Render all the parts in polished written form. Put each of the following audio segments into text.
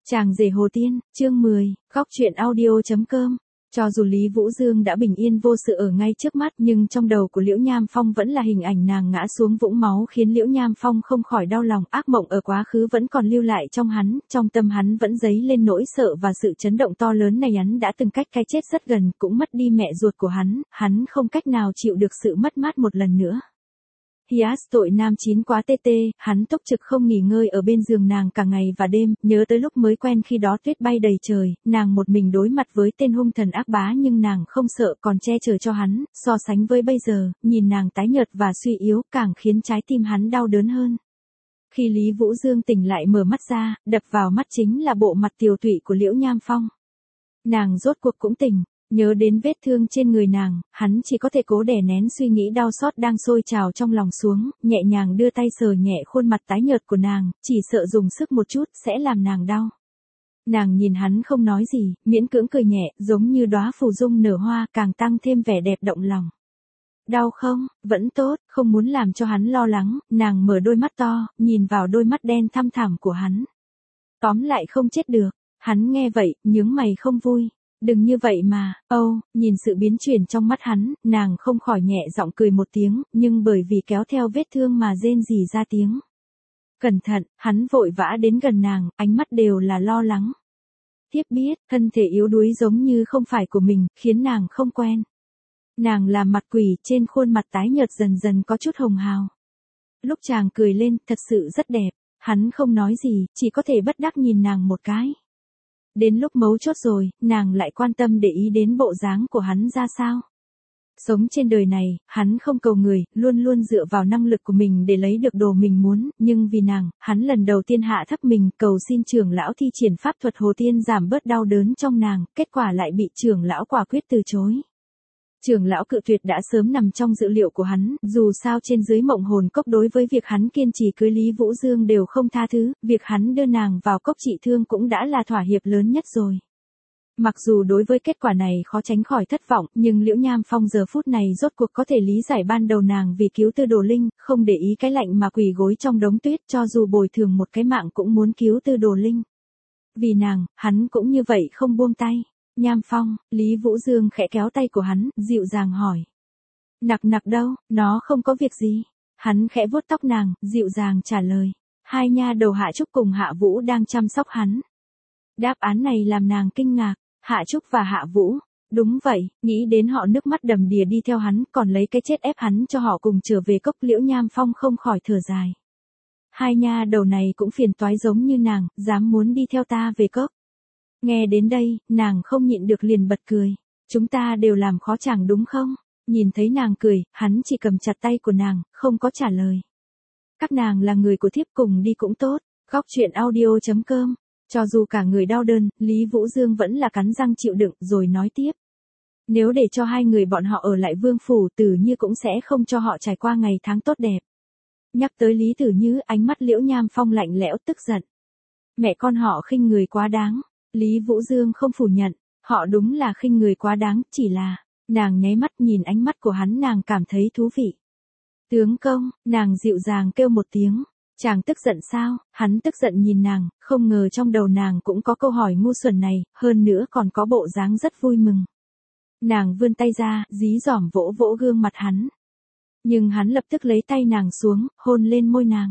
Chàng rể Hồ Tiên, chương 10, góc truyện audio.com. Cho dù Lý Vũ Dương đã bình yên vô sự ở ngay trước mắt nhưng trong đầu của Liễu Nham Phong vẫn là hình ảnh nàng ngã xuống vũng máu khiến Liễu Nham Phong không khỏi đau lòng. Ác mộng ở quá khứ vẫn còn lưu lại trong tâm hắn vẫn dấy lên nỗi sợ và sự chấn động to lớn này. Hắn đã từng cách cái chết rất gần, cũng mất đi mẹ ruột của hắn không cách nào chịu được sự mất mát một lần nữa. Hias tội nam chín quá tê, hắn túc trực không nghỉ ngơi ở bên giường nàng cả ngày và đêm, nhớ tới lúc mới quen khi đó tuyết bay đầy trời, nàng một mình đối mặt với tên hung thần ác bá nhưng nàng không sợ còn che chở cho hắn, so sánh với bây giờ, nhìn nàng tái nhợt và suy yếu càng khiến trái tim hắn đau đớn hơn. Khi Lý Vũ Dương tỉnh lại mở mắt ra, đập vào mắt chính là bộ mặt tiều tụy của Liễu Nham Phong. Nàng rốt cuộc cũng tỉnh. Nhớ đến vết thương trên người nàng, hắn chỉ có thể cố đè nén suy nghĩ đau xót đang sôi trào trong lòng xuống, nhẹ nhàng đưa tay sờ nhẹ khuôn mặt tái nhợt của nàng, chỉ sợ dùng sức một chút sẽ làm nàng đau. Nàng nhìn hắn không nói gì, miễn cưỡng cười nhẹ, giống như đóa phù dung nở hoa, càng tăng thêm vẻ đẹp động lòng. Đau không? Vẫn tốt, không muốn làm cho hắn lo lắng, nàng mở đôi mắt to, nhìn vào đôi mắt đen thăm thẳm của hắn. Tóm lại không chết được, hắn nghe vậy, nhướng mày không vui. Đừng như vậy mà, nhìn sự biến chuyển trong mắt hắn, nàng không khỏi nhẹ giọng cười một tiếng, nhưng bởi vì kéo theo vết thương mà rên rỉ ra tiếng. Cẩn thận, hắn vội vã đến gần nàng, ánh mắt đều là lo lắng. Tiếp biết, thân thể yếu đuối giống như không phải của mình, khiến nàng không quen. Nàng làm mặt quỷ, trên khuôn mặt tái nhợt dần dần có chút hồng hào. Lúc chàng cười lên, thật sự rất đẹp, hắn không nói gì, chỉ có thể bất đắc nhìn nàng một cái. Đến lúc mấu chốt rồi, nàng lại quan tâm để ý đến bộ dáng của hắn ra sao. Sống trên đời này, hắn không cầu người, luôn luôn dựa vào năng lực của mình để lấy được đồ mình muốn, nhưng vì nàng, hắn lần đầu tiên hạ thấp mình cầu xin trưởng lão thi triển pháp thuật Hồ Tiên giảm bớt đau đớn trong nàng, kết quả lại bị trưởng lão quả quyết từ chối. Trưởng lão cự tuyệt đã sớm nằm trong dự liệu của hắn, dù sao trên dưới mộng hồn cốc đối với việc hắn kiên trì cưới Lý Vũ Dương đều không tha thứ, việc hắn đưa nàng vào cốc trị thương cũng đã là thỏa hiệp lớn nhất rồi. Mặc dù đối với kết quả này khó tránh khỏi thất vọng, nhưng Liễu Nham Phong giờ phút này rốt cuộc có thể lý giải ban đầu nàng vì cứu Tư Đồ Linh, không để ý cái lạnh mà quỳ gối trong đống tuyết, cho dù bồi thường một cái mạng cũng muốn cứu Tư Đồ Linh. Vì nàng, hắn cũng như vậy không buông tay. Nham Phong, Lý Vũ Dương khẽ kéo tay của hắn, dịu dàng hỏi. Nặc đâu, nó không có việc gì. Hắn khẽ vuốt tóc nàng, dịu dàng trả lời. Hai nha đầu Hạ Trúc cùng Hạ Vũ đang chăm sóc hắn. Đáp án này làm nàng kinh ngạc. Hạ Trúc và Hạ Vũ. Đúng vậy, nghĩ đến họ nước mắt đầm đìa đi theo hắn, còn lấy cái chết ép hắn cho họ cùng trở về cốc. Liễu Nham Phong không khỏi thở dài. Hai nha đầu này cũng phiền toái giống như nàng, dám muốn đi theo ta về cốc. Nghe đến đây, nàng không nhịn được liền bật cười. Chúng ta đều làm khó chàng đúng không? Nhìn thấy nàng cười, hắn chỉ cầm chặt tay của nàng, không có trả lời. Các nàng là người của thiếp, cùng đi cũng tốt. Góc truyện audio.com. Cho dù cả người đau đớn, Lý Vũ Dương vẫn là cắn răng chịu đựng rồi nói tiếp. Nếu để cho hai người bọn họ ở lại Vương Phủ, Tử Như cũng sẽ không cho họ trải qua ngày tháng tốt đẹp. Nhắc tới Lý Tử Như, ánh mắt Liễu Nham Phong lạnh lẽo tức giận. Mẹ con họ khinh người quá đáng. Lý Vũ Dương không phủ nhận, họ đúng là khinh người quá đáng, chỉ là, nàng nháy mắt nhìn ánh mắt của hắn nàng cảm thấy thú vị. Tướng công, nàng dịu dàng kêu một tiếng, chàng tức giận sao? Hắn tức giận nhìn nàng, không ngờ trong đầu nàng cũng có câu hỏi ngu xuẩn này, hơn nữa còn có bộ dáng rất vui mừng. Nàng vươn tay ra, dí dỏm vỗ vỗ gương mặt hắn. Nhưng hắn lập tức lấy tay nàng xuống, hôn lên môi nàng.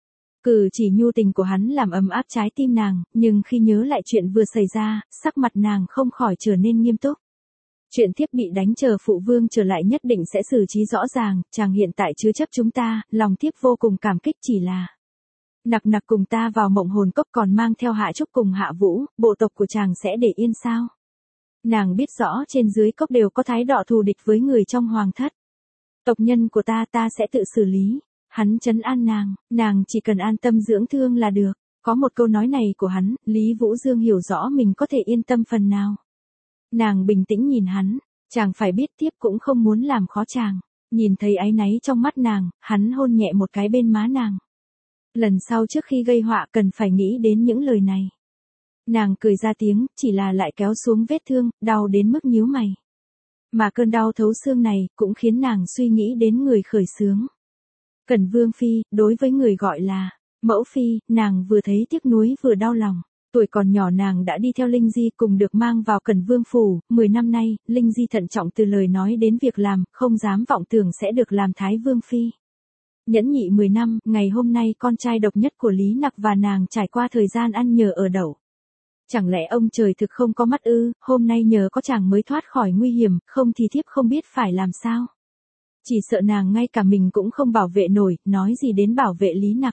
Cử chỉ nhu tình của hắn làm ấm áp trái tim nàng, nhưng khi nhớ lại chuyện vừa xảy ra, sắc mặt nàng không khỏi trở nên nghiêm túc. Chuyện thiếp bị đánh, chờ phụ vương trở lại nhất định sẽ xử trí rõ ràng, chàng hiện tại chứa chấp chúng ta, lòng thiếp vô cùng cảm kích, chỉ là. Nặc cùng ta vào mộng hồn cốc còn mang theo Hạ Trúc cùng Hạ Vũ, bộ tộc của chàng sẽ để yên sao? Nàng biết rõ trên dưới cốc đều có thái độ thù địch với người trong hoàng thất. Tộc nhân của ta sẽ tự xử lý. Hắn trấn an nàng chỉ cần an tâm dưỡng thương là được. Có một câu nói này của hắn, Lý Vũ Dương hiểu rõ mình có thể yên tâm phần nào. Nàng bình tĩnh nhìn hắn, chàng phải biết tiếp cũng không muốn làm khó chàng. Nhìn thấy áy náy trong mắt nàng, hắn hôn nhẹ một cái bên má nàng. Lần sau trước khi gây họa cần phải nghĩ đến những lời này. Nàng cười ra tiếng, chỉ là lại kéo xuống vết thương, đau đến mức nhíu mày. Mà cơn đau thấu xương này, cũng khiến nàng suy nghĩ đến người khởi xướng. Cẩn Vương Phi, đối với người gọi là Mẫu Phi, nàng vừa thấy tiếc nuối vừa đau lòng. Tuổi còn nhỏ nàng đã đi theo Linh Di cùng được mang vào Cẩn Vương phủ, 10 năm nay, Linh Di thận trọng từ lời nói đến việc làm, không dám vọng tưởng sẽ được làm Thái Vương phi. Nhẫn nhị 10 năm, ngày hôm nay con trai độc nhất của Lý Nặc và nàng trải qua thời gian ăn nhờ ở đậu. Chẳng lẽ ông trời thực không có mắt ư, hôm nay nhờ có chàng mới thoát khỏi nguy hiểm, không thì thiếp không biết phải làm sao. Chỉ sợ nàng ngay cả mình cũng không bảo vệ nổi, nói gì đến bảo vệ Lý Nặc.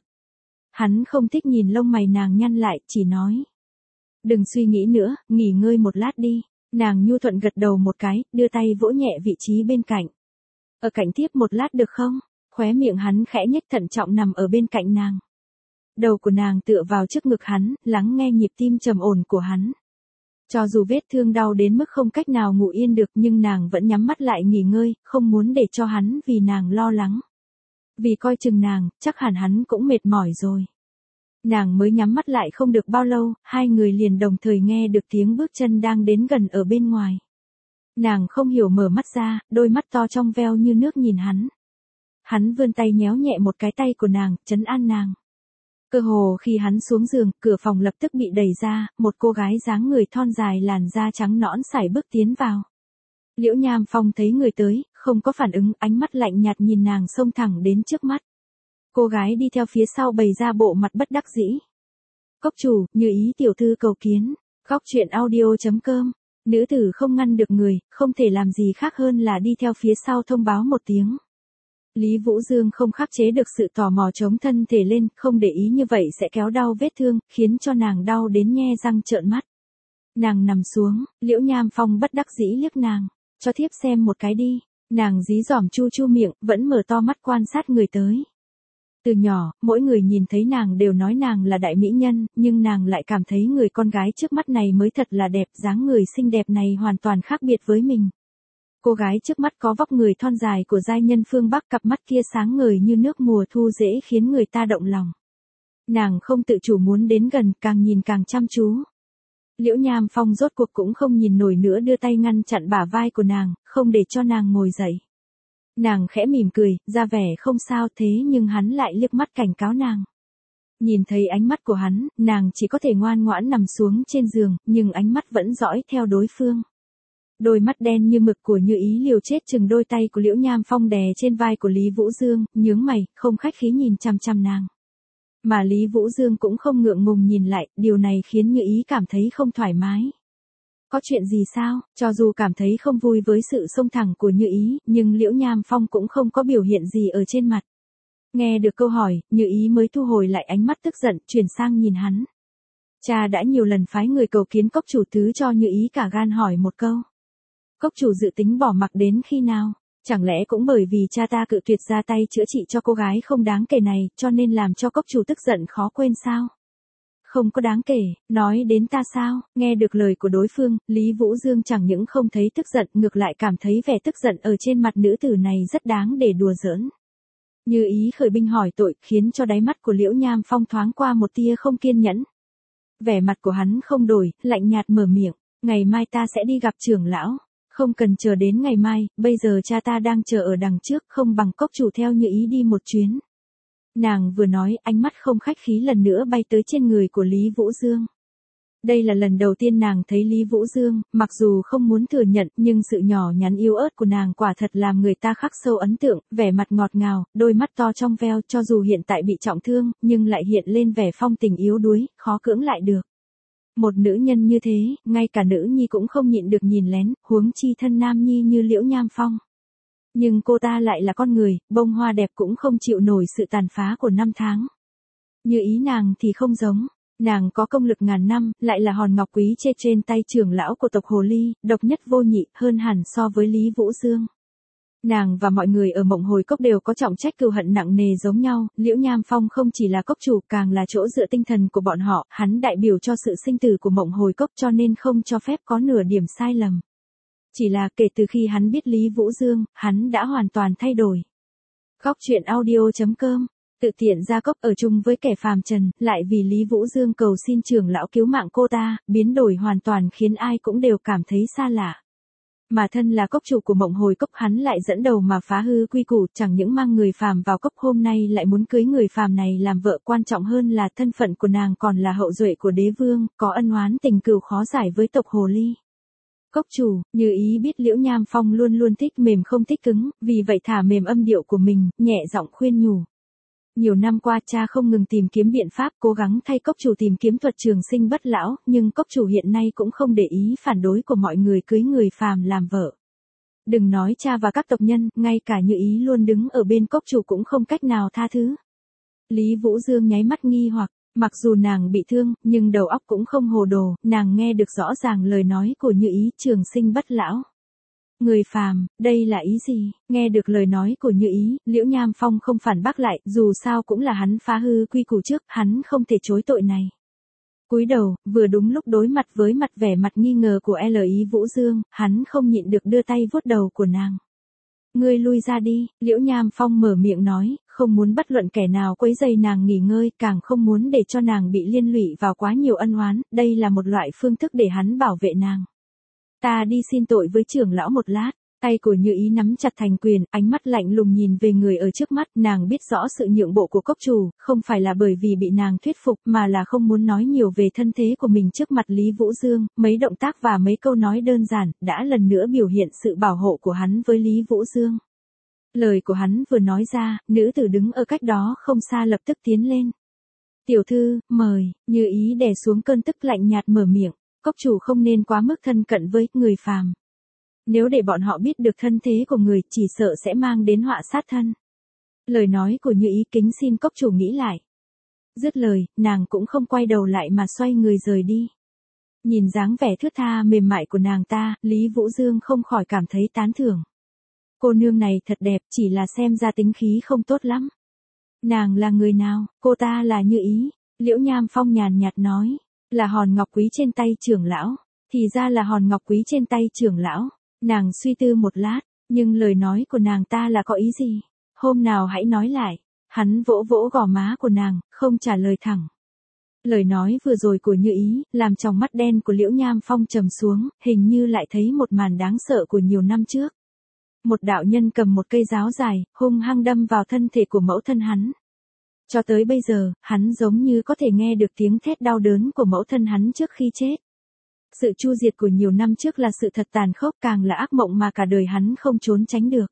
Hắn không thích nhìn lông mày nàng nhăn lại, chỉ nói. Đừng suy nghĩ nữa, nghỉ ngơi một lát đi. Nàng nhu thuận gật đầu một cái, đưa tay vỗ nhẹ vị trí bên cạnh. Ở cạnh thiếp một lát được không? Khóe miệng hắn khẽ nhếch thận trọng nằm ở bên cạnh nàng. Đầu của nàng tựa vào trước ngực hắn, lắng nghe nhịp tim trầm ổn của hắn. Cho dù vết thương đau đến mức không cách nào ngủ yên được nhưng nàng vẫn nhắm mắt lại nghỉ ngơi, không muốn để cho hắn vì nàng lo lắng. Vì coi chừng nàng, chắc hẳn hắn cũng mệt mỏi rồi. Nàng mới nhắm mắt lại không được bao lâu, hai người liền đồng thời nghe được tiếng bước chân đang đến gần ở bên ngoài. Nàng không hiểu mở mắt ra, đôi mắt to trong veo như nước nhìn hắn. Hắn vươn tay nhéo nhẹ một cái tay của nàng, trấn an nàng. Cơ hồ khi hắn xuống giường, cửa phòng lập tức bị đẩy ra, một cô gái dáng người thon dài làn da trắng nõn sải bước tiến vào. Liễu Nham Phong thấy người tới, không có phản ứng, ánh mắt lạnh nhạt nhìn nàng xông thẳng đến trước mắt. Cô gái đi theo phía sau bày ra bộ mặt bất đắc dĩ. Cốc chủ, Như Ý tiểu thư cầu kiến. Góc truyện audio.com. Nữ tử không ngăn được người, không thể làm gì khác hơn là đi theo phía sau thông báo một tiếng. Lý Vũ Dương không khắc chế được sự tò mò chống thân thể lên, không để ý như vậy sẽ kéo đau vết thương, khiến cho nàng đau đến nhe răng trợn mắt. Nàng nằm xuống, Liễu Nham Phong bất đắc dĩ liếc nàng, cho thiếp xem một cái đi. Nàng dí dỏm chu chu miệng, vẫn mở to mắt quan sát người tới. Từ nhỏ, mỗi người nhìn thấy nàng đều nói nàng là đại mỹ nhân, nhưng nàng lại cảm thấy người con gái trước mắt này mới thật là đẹp, dáng người xinh đẹp này hoàn toàn khác biệt với mình. Cô gái trước mắt có vóc người thon dài của giai nhân phương Bắc, cặp mắt kia sáng ngời như nước mùa thu dễ khiến người ta động lòng. Nàng không tự chủ muốn đến gần, càng nhìn càng chăm chú. Liễu Nham Phong rốt cuộc cũng không nhìn nổi nữa, đưa tay ngăn chặn bả vai của nàng, không để cho nàng ngồi dậy. Nàng khẽ mỉm cười, ra vẻ không sao, thế nhưng hắn lại liếc mắt cảnh cáo nàng. Nhìn thấy ánh mắt của hắn, nàng chỉ có thể ngoan ngoãn nằm xuống trên giường, nhưng ánh mắt vẫn dõi theo đối phương. Đôi mắt đen như mực của Như Ý liều chết chừng đôi tay của Liễu Nham Phong đè trên vai của Lý Vũ Dương, nhướng mày, không khách khí nhìn chằm chằm nàng. Mà Lý Vũ Dương cũng không ngượng ngùng nhìn lại, điều này khiến Như Ý cảm thấy không thoải mái. Có chuyện gì sao? Cho dù cảm thấy không vui với sự xông thẳng của Như Ý, nhưng Liễu Nham Phong cũng không có biểu hiện gì ở trên mặt. Nghe được câu hỏi, Như Ý mới thu hồi lại ánh mắt tức giận, chuyển sang nhìn hắn. Cha đã nhiều lần phái người cầu kiến cốc chủ, thứ cho Như Ý cả gan hỏi một câu. Cốc chủ dự tính bỏ mặc đến khi nào? Chẳng lẽ cũng bởi vì cha ta cự tuyệt ra tay chữa trị cho cô gái không đáng kể này, cho nên làm cho cốc chủ tức giận khó quên sao? Không có đáng kể, nói đến ta sao? Nghe được lời của đối phương, Lý Vũ Dương chẳng những không thấy tức giận, ngược lại cảm thấy vẻ tức giận ở trên mặt nữ tử này rất đáng để đùa giỡn. Như Ý khởi binh hỏi tội, khiến cho đáy mắt của Liễu Nham Phong thoáng qua một tia không kiên nhẫn. Vẻ mặt của hắn không đổi, lạnh nhạt mở miệng, ngày mai ta sẽ đi gặp trưởng lão. Không cần chờ đến ngày mai, bây giờ cha ta đang chờ ở đằng trước, không bằng cốc chủ theo Như Ý đi một chuyến. Nàng vừa nói, ánh mắt không khách khí lần nữa bay tới trên người của Lý Vũ Dương. Đây là lần đầu tiên nàng thấy Lý Vũ Dương, mặc dù không muốn thừa nhận, nhưng sự nhỏ nhắn yếu ớt của nàng quả thật làm người ta khắc sâu ấn tượng, vẻ mặt ngọt ngào, đôi mắt to trong veo, cho dù hiện tại bị trọng thương, nhưng lại hiện lên vẻ phong tình yếu đuối, khó cưỡng lại được. Một nữ nhân như thế, ngay cả nữ nhi cũng không nhịn được nhìn lén, huống chi thân nam nhi như Liễu Nham Phong. Nhưng cô ta lại là con người, bông hoa đẹp cũng không chịu nổi sự tàn phá của năm tháng. Như Ý nàng thì không giống, nàng có công lực ngàn năm, lại là hòn ngọc quý trên tay trưởng lão của tộc Hồ Ly, độc nhất vô nhị, hơn hẳn so với Lý Vũ Dương. Nàng và mọi người ở Mộng Hồi Cốc đều có trọng trách cừu hận nặng nề giống nhau, Liễu Nham Phong không chỉ là cốc chủ, càng là chỗ dựa tinh thần của bọn họ, hắn đại biểu cho sự sinh tử của Mộng Hồi Cốc, cho nên không cho phép có nửa điểm sai lầm. Chỉ là kể từ khi hắn biết Lý Vũ Dương, hắn đã hoàn toàn thay đổi. Góc truyện audio.com. Tự tiện ra cốc ở chung với kẻ phàm trần, lại vì Lý Vũ Dương cầu xin trưởng lão cứu mạng cô ta, biến đổi hoàn toàn khiến ai cũng đều cảm thấy xa lạ. Mà thân là cốc chủ của Mộng Hồi Cốc, hắn lại dẫn đầu mà phá hư quy củ, chẳng những mang người phàm vào cốc, hôm nay lại muốn cưới người phàm này làm vợ, quan trọng hơn là thân phận của nàng còn là hậu duệ của đế vương, có ân oán tình cừu khó giải với tộc hồ ly. Cốc chủ, Như Ý biết Liễu Nham Phong luôn luôn thích mềm không thích cứng, vì vậy thả mềm âm điệu của mình, nhẹ giọng khuyên nhủ. Nhiều năm qua cha không ngừng tìm kiếm biện pháp, cố gắng thay cốc chủ tìm kiếm thuật trường sinh bất lão, nhưng cốc chủ hiện nay cũng không để ý phản đối của mọi người cưới người phàm làm vợ. Đừng nói cha và các tộc nhân, ngay cả Như Ý luôn đứng ở bên cốc chủ cũng không cách nào tha thứ. Lý Vũ Dương nháy mắt nghi hoặc, mặc dù nàng bị thương, nhưng đầu óc cũng không hồ đồ, nàng nghe được rõ ràng lời nói của Như Ý, trường sinh bất lão. Người phàm, đây là ý gì? Nghe được lời nói của Như Ý, Liễu Nham Phong không phản bác lại, dù sao cũng là hắn phá hư quy củ trước, hắn không thể chối tội này. Cúi đầu, vừa đúng lúc đối mặt với mặt vẻ mặt nghi ngờ của Lý Vũ Dương, hắn không nhịn được đưa tay vuốt đầu của nàng. Ngươi lui ra đi, Liễu Nham Phong mở miệng nói, không muốn bất luận kẻ nào quấy rầy nàng nghỉ ngơi, càng không muốn để cho nàng bị liên lụy vào quá nhiều ân oán, đây là một loại phương thức để hắn bảo vệ nàng. Ta đi xin tội với trưởng lão một lát. Tay của Như Ý nắm chặt thành quyền, ánh mắt lạnh lùng nhìn về người ở trước mắt, nàng biết rõ sự nhượng bộ của cốc chủ, không phải là bởi vì bị nàng thuyết phục, mà là không muốn nói nhiều về thân thế của mình trước mặt Lý Vũ Dương, mấy động tác và mấy câu nói đơn giản, đã lần nữa biểu hiện sự bảo hộ của hắn với Lý Vũ Dương. Lời của hắn vừa nói ra, nữ tử đứng ở cách đó không xa lập tức tiến lên. Tiểu thư, mời, Như Ý đè xuống cơn tức lạnh nhạt mở miệng, cốc chủ không nên quá mức thân cận với người phàm. Nếu để bọn họ biết được thân thế của người, chỉ sợ sẽ mang đến họa sát thân. Lời nói của Như Ý kính xin cốc chủ nghĩ lại. Dứt lời, nàng cũng không quay đầu lại mà xoay người rời đi. Nhìn dáng vẻ thướt tha mềm mại của nàng ta, Lý Vũ Dương không khỏi cảm thấy tán thưởng. Cô nương này thật đẹp, chỉ là xem ra tính khí không tốt lắm. Nàng là người nào? Cô ta là Như Ý. Liễu Nham Phong nhàn nhạt nói, là hòn ngọc quý trên tay trưởng lão. Thì ra là hòn ngọc quý trên tay trưởng lão. Nàng suy tư một lát, nhưng lời nói của nàng ta là có ý gì? Hôm nào hãy nói lại. Hắn vỗ vỗ gò má của nàng, không trả lời thẳng. Lời nói vừa rồi của Như Ý, làm tròng mắt đen của Liễu Nham Phong trầm xuống, hình như lại thấy một màn đáng sợ của nhiều năm trước. Một đạo nhân cầm một cây giáo dài, hung hăng đâm vào thân thể của mẫu thân hắn. Cho tới bây giờ, hắn giống như có thể nghe được tiếng thét đau đớn của mẫu thân hắn trước khi chết. Sự chu diệt của nhiều năm trước là sự thật tàn khốc, càng là ác mộng mà cả đời hắn không trốn tránh được.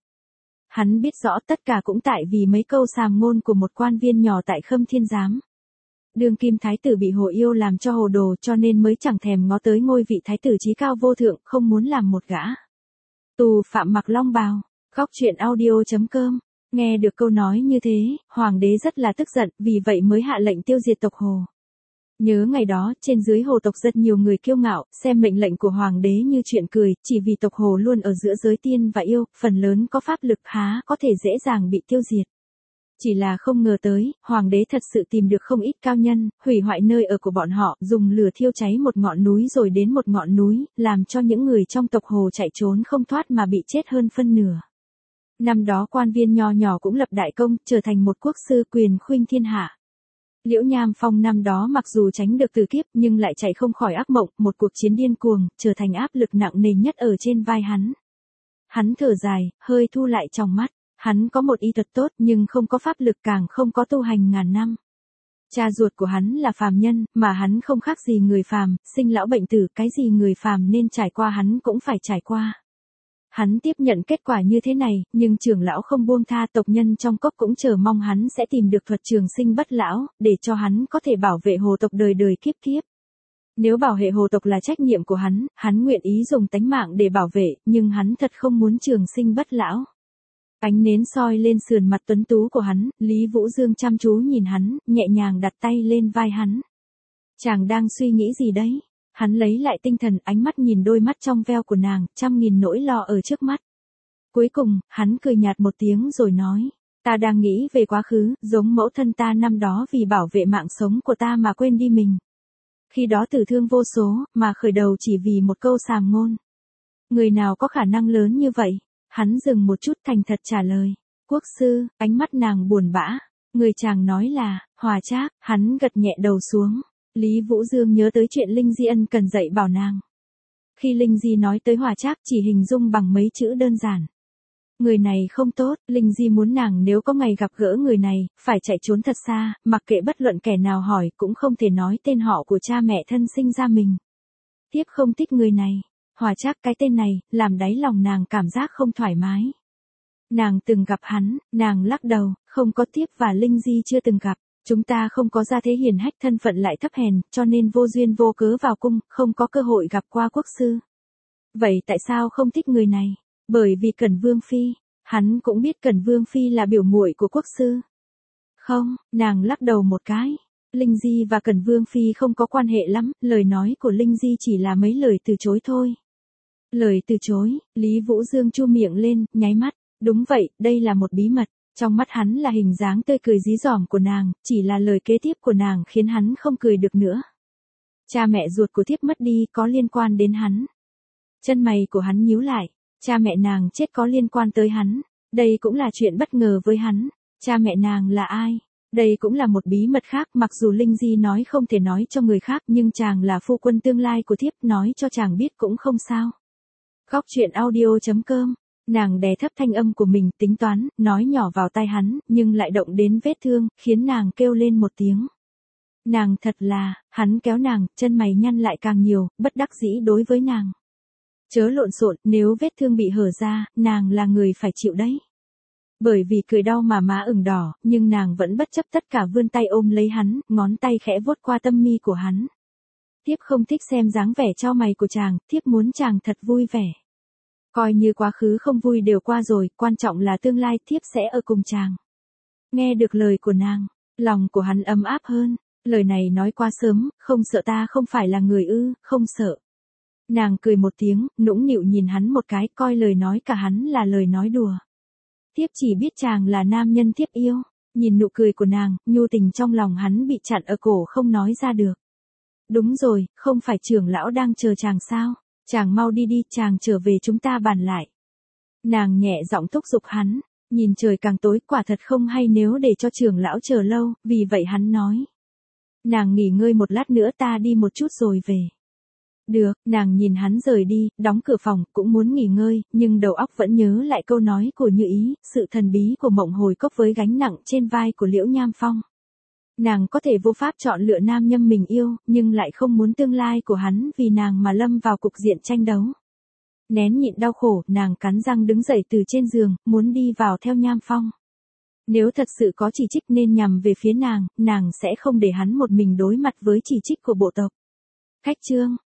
Hắn biết rõ tất cả cũng tại vì mấy câu sàm ngôn của một quan viên nhỏ tại Khâm Thiên Giám. Đương kim thái tử bị hồ yêu làm cho hồ đồ, cho nên mới chẳng thèm ngó tới ngôi vị thái tử chí cao vô thượng, không muốn làm một gã tù phạm mặc long bào. Góc truyện audio.com. Nghe được câu nói như thế, hoàng đế rất là tức giận, vì vậy mới hạ lệnh tiêu diệt tộc Hồ. Nhớ ngày đó, trên dưới Hồ tộc rất nhiều người kiêu ngạo, xem mệnh lệnh của hoàng đế như chuyện cười, chỉ vì tộc Hồ luôn ở giữa giới tiên và yêu, phần lớn có pháp lực há có thể dễ dàng bị tiêu diệt. Chỉ là không ngờ tới, hoàng đế thật sự tìm được không ít cao nhân, hủy hoại nơi ở của bọn họ, dùng lửa thiêu cháy một ngọn núi rồi đến một ngọn núi, làm cho những người trong tộc Hồ chạy trốn không thoát mà bị chết hơn phân nửa. Năm đó quan viên nho nhỏ cũng lập đại công, trở thành một quốc sư quyền khuynh thiên hạ. Liễu Nham Phong năm đó mặc dù tránh được tử kiếp nhưng lại chạy không khỏi ác mộng, một cuộc chiến điên cuồng, trở thành áp lực nặng nề nhất ở trên vai hắn. Hắn thở dài, hơi thu lại trong mắt. Hắn có một y thuật tốt nhưng không có pháp lực, càng không có tu hành ngàn năm. Cha ruột của hắn là phàm nhân, mà hắn không khác gì người phàm, sinh lão bệnh tử, cái gì người phàm nên trải qua hắn cũng phải trải qua. Hắn tiếp nhận kết quả như thế này, nhưng trưởng lão không buông tha, tộc nhân trong cốc cũng chờ mong hắn sẽ tìm được thuật trường sinh bất lão, để cho hắn có thể bảo vệ Hồ tộc đời đời kiếp kiếp. Nếu bảo vệ Hồ tộc là trách nhiệm của hắn nguyện ý dùng tánh mạng để bảo vệ, nhưng hắn thật không muốn trường sinh bất lão. Ánh nến soi lên sườn mặt tuấn tú của hắn, Lý Vũ Dương chăm chú nhìn hắn, nhẹ nhàng đặt tay lên vai hắn. Chàng đang suy nghĩ gì đấy? Hắn lấy lại tinh thần, ánh mắt nhìn đôi mắt trong veo của nàng, trăm nghìn nỗi lo ở trước mắt. Cuối cùng, hắn cười nhạt một tiếng rồi nói, ta đang nghĩ về quá khứ, giống mẫu thân ta năm đó vì bảo vệ mạng sống của ta mà quên đi mình. Khi đó tử thương vô số, mà khởi đầu chỉ vì một câu sàm ngôn. Người nào có khả năng lớn như vậy? Hắn dừng một chút thành thật trả lời. Quốc sư, ánh mắt nàng buồn bã. Người chàng nói là, Hòa Trác, hắn gật nhẹ đầu xuống. Lý Vũ Dương nhớ tới chuyện Linh Di Ân cần dạy bảo nàng. Khi Linh Di nói tới Hòa Trác chỉ hình dung bằng mấy chữ đơn giản. Người này không tốt, Linh Di muốn nàng nếu có ngày gặp gỡ người này, phải chạy trốn thật xa, mặc kệ bất luận kẻ nào hỏi cũng không thể nói tên họ của cha mẹ thân sinh ra mình. Thiếp không thích người này. Hòa Trác cái tên này, làm đáy lòng nàng cảm giác không thoải mái. Nàng từng gặp hắn, nàng lắc đầu, không có, thiếp và Linh Di chưa từng gặp. Chúng ta không có gia thế hiển hách, thân phận lại thấp hèn, cho nên vô duyên vô cớ vào cung, không có cơ hội gặp qua quốc sư. Vậy tại sao không thích người này? Bởi vì Cẩn Vương Phi. Hắn cũng biết Cẩn Vương Phi là biểu muội của quốc sư. Không, nàng lắc đầu một cái. Linh Di và Cẩn Vương Phi không có quan hệ lắm, lời nói của Linh Di chỉ là mấy lời từ chối thôi. Lời từ chối, Lý Vũ Dương chu miệng lên, nháy mắt. Đúng vậy, đây là một bí mật. Trong mắt hắn là hình dáng tươi cười dí dỏm của nàng, chỉ là lời kế tiếp của nàng khiến hắn không cười được nữa. Cha mẹ ruột của thiếp mất đi có liên quan đến hắn. Chân mày của hắn nhíu lại. Cha mẹ nàng chết có liên quan tới hắn. Đây cũng là chuyện bất ngờ với hắn. Cha mẹ nàng là ai? Đây cũng là một bí mật khác, mặc dù Linh Di nói không thể nói cho người khác, nhưng chàng là phu quân tương lai của thiếp, nói cho chàng biết cũng không sao. Góc truyện audio.com. Nàng đè thấp thanh âm của mình, tính toán, nói nhỏ vào tai hắn, nhưng lại động đến vết thương, khiến nàng kêu lên một tiếng. Nàng thật là, hắn kéo nàng, chân mày nhăn lại càng nhiều, bất đắc dĩ đối với nàng. Chớ lộn xộn, nếu vết thương bị hở ra, nàng là người phải chịu đấy. Bởi vì cười đau mà má ửng đỏ, nhưng nàng vẫn bất chấp tất cả vươn tay ôm lấy hắn, ngón tay khẽ vuốt qua tâm mi của hắn. Thiếp không thích xem dáng vẻ chau mày của chàng, thiếp muốn chàng thật vui vẻ. Coi như quá khứ không vui đều qua rồi, quan trọng là tương lai, thiếp sẽ ở cùng chàng. Nghe được lời của nàng, lòng của hắn ấm áp hơn. Lời này nói quá sớm, không sợ ta không phải là người ư, không sợ. Nàng cười một tiếng, nũng nịu nhìn hắn một cái, coi lời nói cả hắn là lời nói đùa. Thiếp chỉ biết chàng là nam nhân thiếp yêu. Nhìn nụ cười của nàng, nhu tình trong lòng hắn bị chặn ở cổ không nói ra được. Đúng rồi, không phải trưởng lão đang chờ chàng sao? Chàng mau đi đi, chàng trở về chúng ta bàn lại. Nàng nhẹ giọng thúc giục hắn, nhìn trời càng tối, quả thật không hay nếu để cho trưởng lão chờ lâu, vì vậy hắn nói. Nàng nghỉ ngơi một lát nữa, ta đi một chút rồi về. Được, nàng nhìn hắn rời đi, đóng cửa phòng, cũng muốn nghỉ ngơi, nhưng đầu óc vẫn nhớ lại câu nói của Như Ý, sự thần bí của Mộng Hồi Cốc với gánh nặng trên vai của Liễu Nham Phong. Nàng có thể vô pháp chọn lựa nam nhân mình yêu, nhưng lại không muốn tương lai của hắn vì nàng mà lâm vào cục diện tranh đấu. Nén nhịn đau khổ, nàng cắn răng đứng dậy từ trên giường, muốn đi vào theo Nham Phong. Nếu thật sự có chỉ trích nên nhằm về phía nàng sẽ không để hắn một mình đối mặt với chỉ trích của bộ tộc. Khách chương